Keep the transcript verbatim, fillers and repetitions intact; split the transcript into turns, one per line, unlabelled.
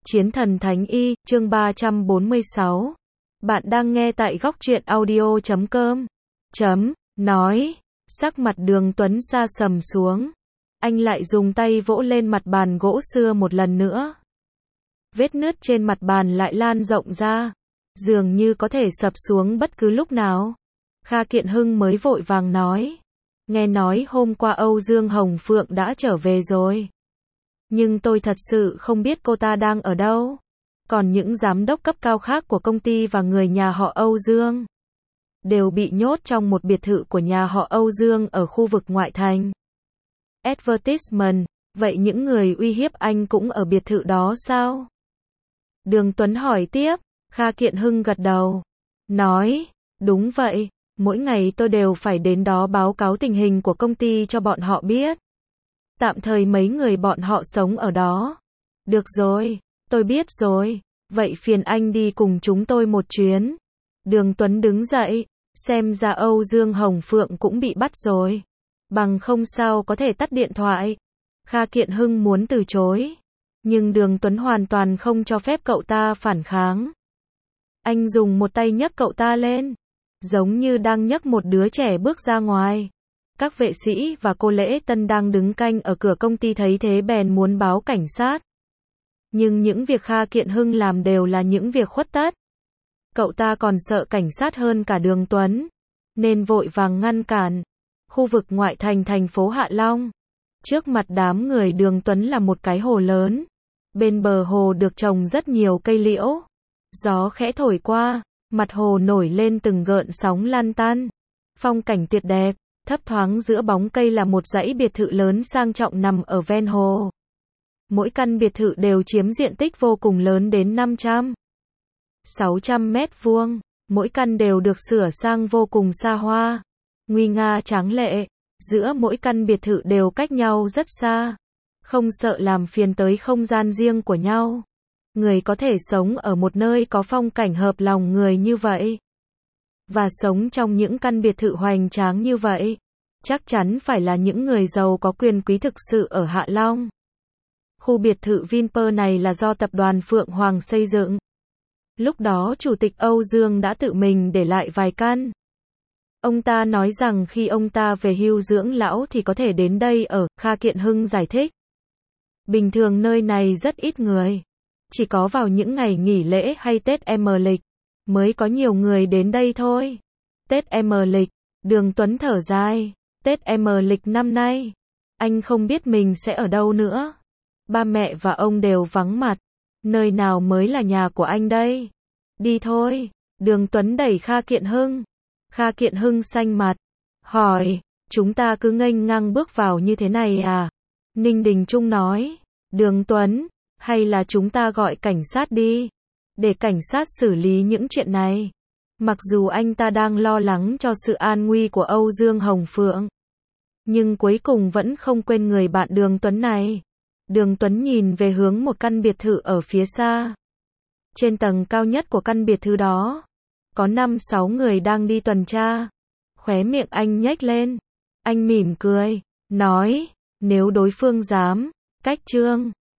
Chiến thần Thánh Y, chương ba trăm bốn mươi sáu. Bạn đang nghe tại góc truyện audio chấm com. Chấm, nói. Sắc mặt Đường Tuấn sa sầm xuống. Anh lại dùng tay vỗ lên mặt bàn gỗ xưa một lần nữa. Vết nứt trên mặt bàn lại lan rộng ra. Dường như có thể sập xuống bất cứ lúc nào. Kha Kiện Hưng mới vội vàng nói. Nghe nói hôm qua Âu Dương Hồng Phượng đã trở về rồi. Nhưng tôi thật sự không biết cô ta đang ở đâu. Còn những giám đốc cấp cao khác của công ty và người nhà họ Âu Dương đều bị nhốt trong một biệt thự của nhà họ Âu Dương ở khu vực ngoại thành. Advertisement, vậy những người uy hiếp anh cũng ở biệt thự đó sao? Đường Tuấn hỏi tiếp. Kha Kiện Hưng gật đầu. Nói, đúng vậy, mỗi ngày tôi đều phải đến đó báo cáo tình hình của công ty cho bọn họ biết. Tạm thời mấy người bọn họ sống ở đó. Được rồi, tôi biết rồi, vậy phiền anh đi cùng chúng tôi một chuyến. Đường Tuấn đứng dậy, xem ra Âu Dương Hồng Phượng cũng bị bắt rồi. Bằng không sao có thể tắt điện thoại. Kha Kiện Hưng muốn từ chối, nhưng Đường Tuấn hoàn toàn không cho phép cậu ta phản kháng. Anh dùng một tay nhấc cậu ta lên, giống như đang nhấc một đứa trẻ bước ra ngoài. Các vệ sĩ và cô lễ tân đang đứng canh ở cửa công ty thấy thế bèn muốn báo cảnh sát. Nhưng những việc Kha Kiện Hưng làm đều là những việc khuất tất. Cậu ta còn sợ cảnh sát hơn cả Đường Tuấn, nên vội vàng ngăn cản. Khu vực ngoại thành thành phố Hạ Long. Trước mặt đám người Đường Tuấn là một cái hồ lớn. Bên bờ hồ được trồng rất nhiều cây liễu. Gió khẽ thổi qua, mặt hồ nổi lên từng gợn sóng lan tan. Phong cảnh tuyệt đẹp. Thấp thoáng giữa bóng cây là một dãy biệt thự lớn sang trọng nằm ở ven hồ. Mỗi căn biệt thự đều chiếm diện tích vô cùng lớn đến năm trăm, sáu trăm mét vuông. Mỗi căn đều được sửa sang vô cùng xa hoa, nguy nga tráng lệ. Giữa mỗi căn biệt thự đều cách nhau rất xa, không sợ làm phiền tới không gian riêng của nhau. Người có thể sống ở một nơi có phong cảnh hợp lòng người như vậy, và sống trong những căn biệt thự hoành tráng như vậy, chắc chắn phải là những người giàu có quyền quý thực sự ở Hạ Long. Khu biệt thự Vinpearl này là do tập đoàn Phượng Hoàng xây dựng. Lúc đó Chủ tịch Âu Dương đã tự mình để lại vài căn. Ông ta nói rằng khi ông ta về hưu dưỡng lão thì có thể đến đây ở, Kha Kiện Hưng giải thích. Bình thường nơi này rất ít người. Chỉ có vào những ngày nghỉ lễ hay Tết âm lịch mới có nhiều người đến đây thôi. Tết âm lịch, Đường Tuấn thở dài. Tết âm lịch năm nay, anh không biết mình sẽ ở đâu nữa. Ba mẹ và ông đều vắng mặt. Nơi nào mới là nhà của anh đây? Đi thôi. Đường Tuấn đẩy Kha Kiện Hưng. Kha Kiện Hưng xanh mặt, hỏi, chúng ta cứ nghênh ngang bước vào như thế này à? Ninh Đình Trung nói, Đường Tuấn, hay là chúng ta gọi cảnh sát đi, để cảnh sát xử lý những chuyện này. Mặc dù anh ta đang lo lắng cho sự an nguy của Âu Dương Hồng Phượng, nhưng cuối cùng vẫn không quên người bạn Đường Tuấn này. Đường Tuấn nhìn về hướng một căn biệt thự ở phía xa. Trên tầng cao nhất của căn biệt thự đó, có năm sáu người đang đi tuần tra. Khóe miệng anh nhếch lên. Anh mỉm cười, nói, nếu đối phương dám cách trương